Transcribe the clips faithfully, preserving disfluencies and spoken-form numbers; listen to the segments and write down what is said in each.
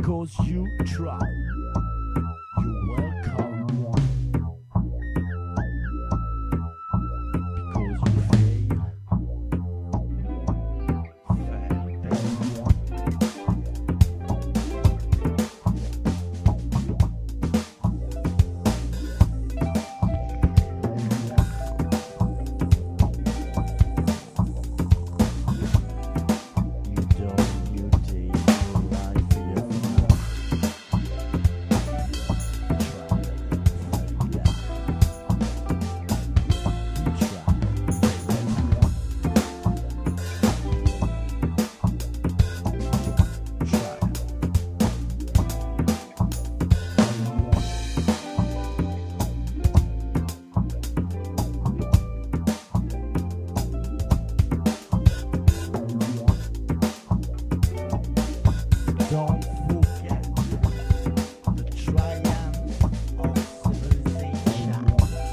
because you try. You're welcome. Because you fail. Fail, baby. Don't forget the triumph of civilization.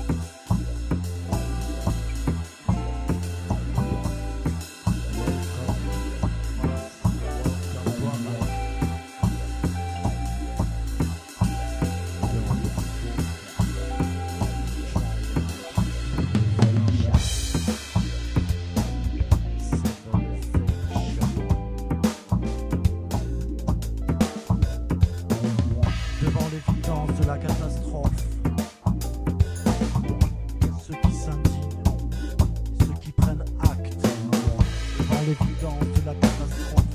Devant l'évidence de la catastrophe, ceux qui s'indignent, ceux qui prennent acte. Devant l'évidence de la catastrophe,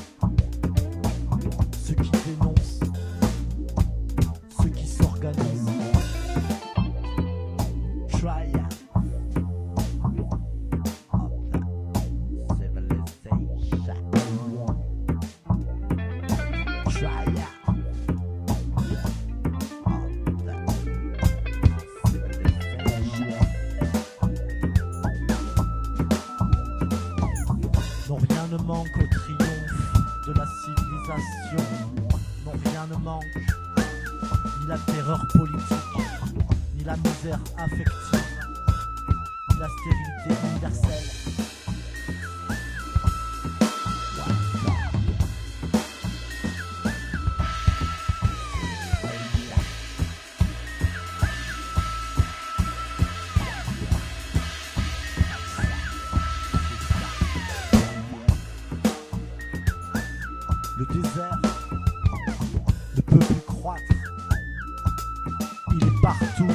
ceux qui dénoncent, ceux qui s'organisent. Triumph of the civilization. Triumph. Non, rien ne manque au triomphe de la civilisation. Non, rien ne manque, ni la terreur politique, ni la misère affective, ni la stérilité universelle. Le désert ne peut plus croître, il est partout,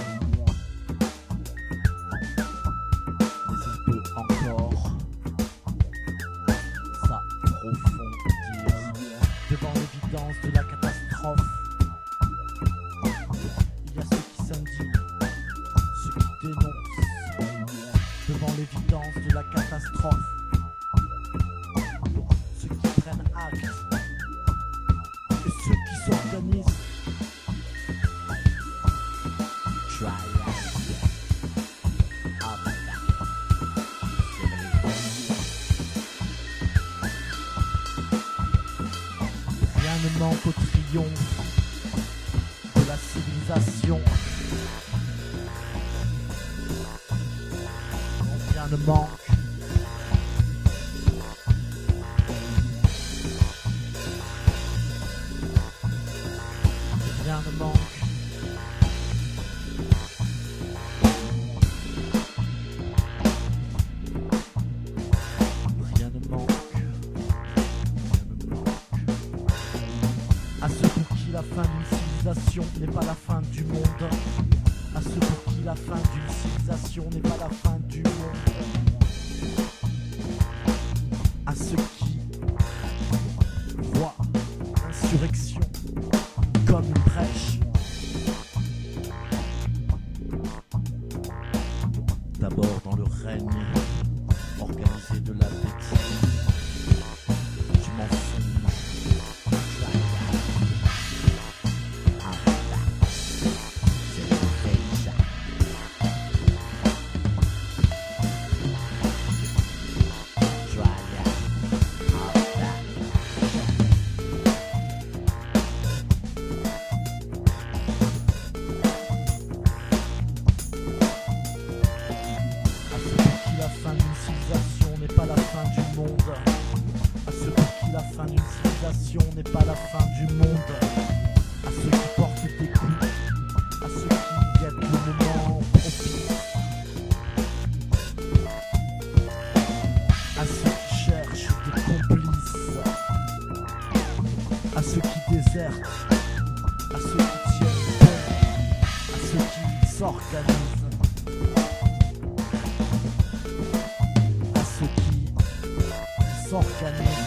mais il peut encore s'approfondir. Devant l'évidence de la catastrophe, il y a ceux qui s'indignent, ceux qui dénoncent. Devant l'évidence de la catastrophe, ceux qui prennent acte. Ceux qui s'organisent. Rien ne manque au triomphe de la civilisation. Rien ne manque. Rien ne manque. Rien ne manque. Rien ne manque. À ceux pour qui la fin d'une civilisation n'est pas la fin du monde. À ceux pour qui la fin d'une civilisation n'est pas la fin du monde. À ceux qui voient l'insurrection comme une brèche. D'abord dans le règne organisé de la bêtise, du mensonge. civilisation n'est pas la fin du monde. À ceux qui portent des coups, à ceux qui guettent le moment propice, à ceux qui cherchent des complices, à ceux qui désertent, à ceux qui tiennent bon, à ceux qui s'organisent, à ceux qui s'organisent.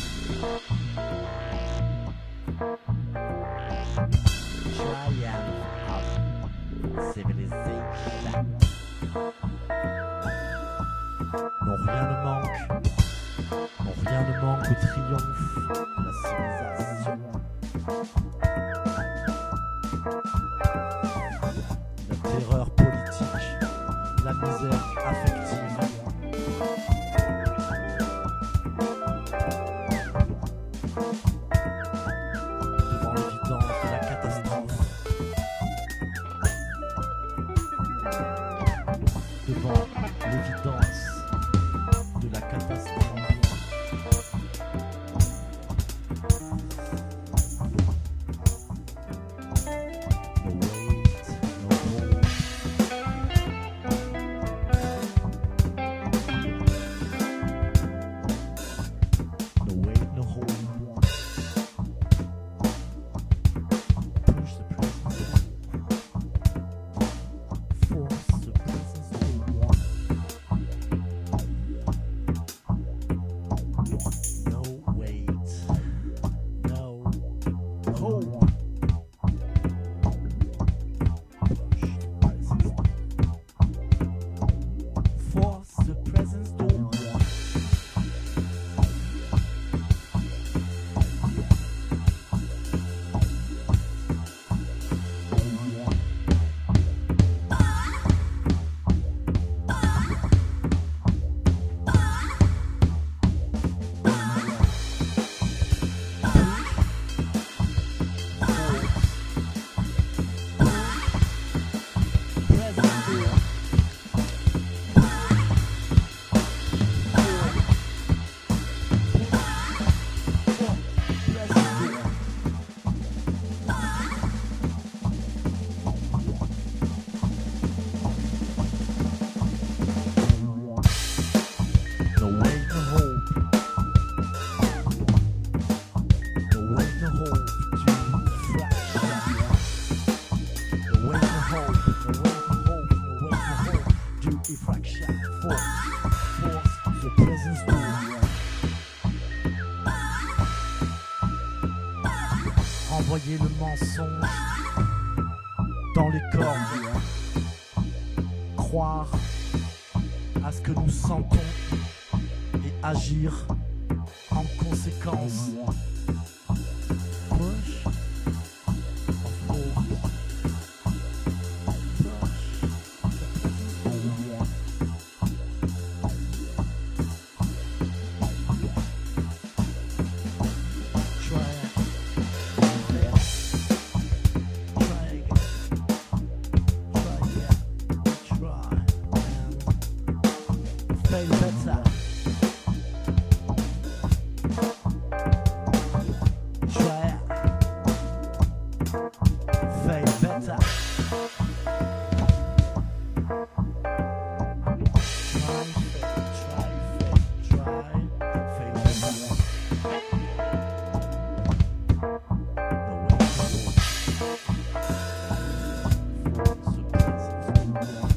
Civilization. Non, rien ne manque. Non, rien ne manque au triomphe de la civilisation. La terreur politique, la misère affective. Devant l'évidence de la catastrophe. Devant l'évidence de la catastrophe. No wait, no hope. No wait, no hope. Push the presence. Force the presence to one. No wait, no hope. Push the presence. Force the presence to one. No wait, no hope. No wait, no hope to fraction. No wait, no hope. No wait, no hope. No wait, no hope to effraction. Force, force the presence to renvoyer le mensonge dans les cordes. Croire à ce que nous sentons et agir en conséquence. Push of hope. Try it. Try again. Try again. Try and fail better. Try it. Fail better. Try, fail, try, fail, try, fail better. No way to go. Force the presence to one.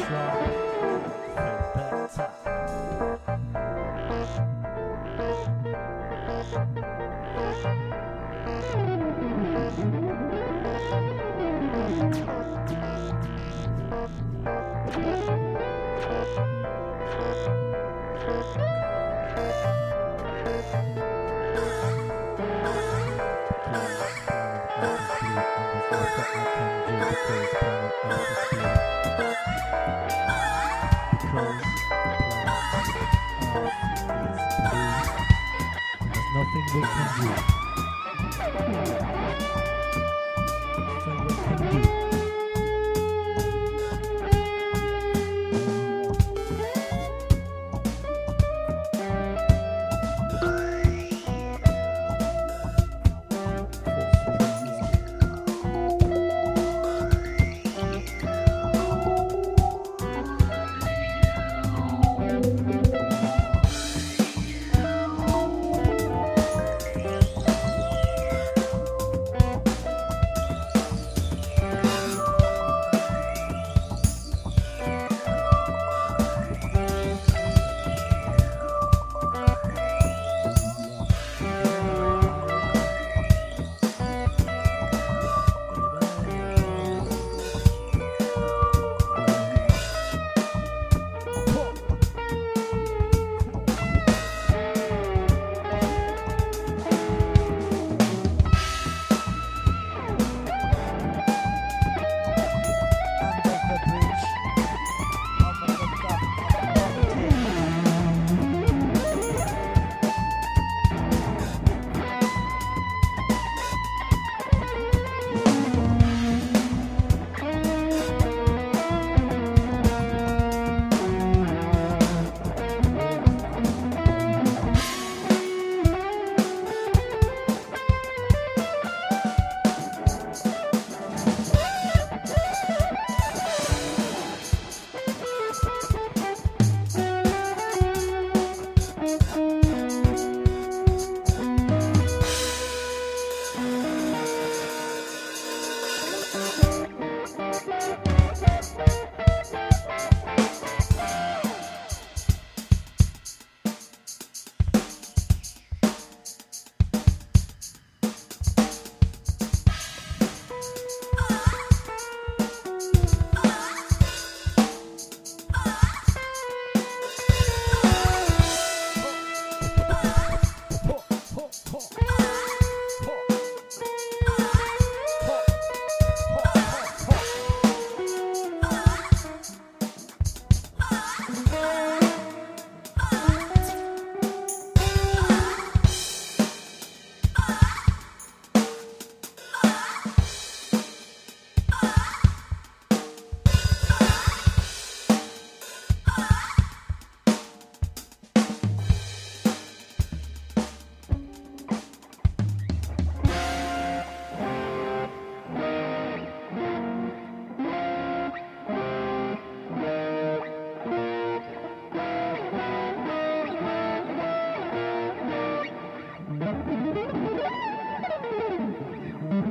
soir, feel better. Nothing we can do. Nothing we can do.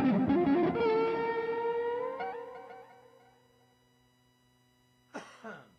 Huh.